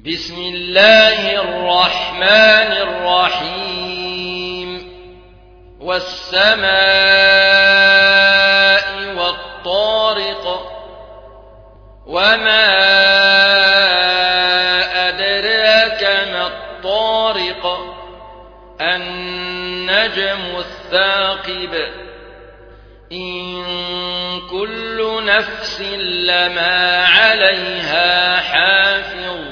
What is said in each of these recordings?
بسم الله الرحمن الرحيم والسماء والطارق وما أدراك ما الطارق النجم الثاقب إن كل نفس لما عليها حافظ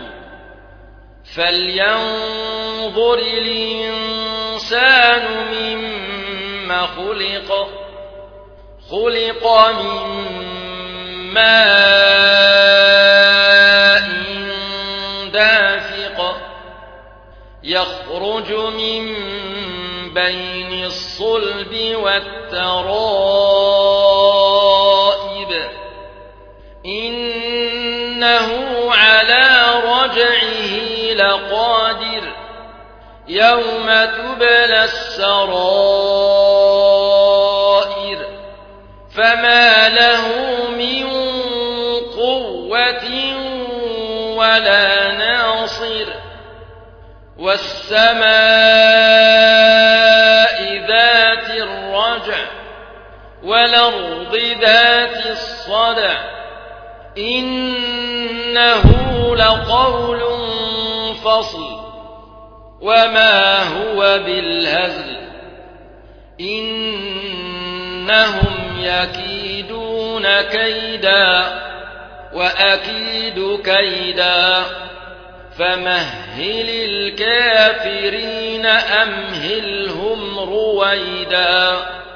فلينظر الإنسان مما خلق من ماء دافق يخرج من بين الصلب والترائب إنه على رجعه لقادر يوم تبلى السرائر فما له من قوة ولا ناصر والسماء ذات الرجع والأرض ذات الصدع إنه لقول فصل وما هو بالهزل إنهم يكيدون كيدا وأكيد كيدا فمهل الكافرين أمهلهم رويدا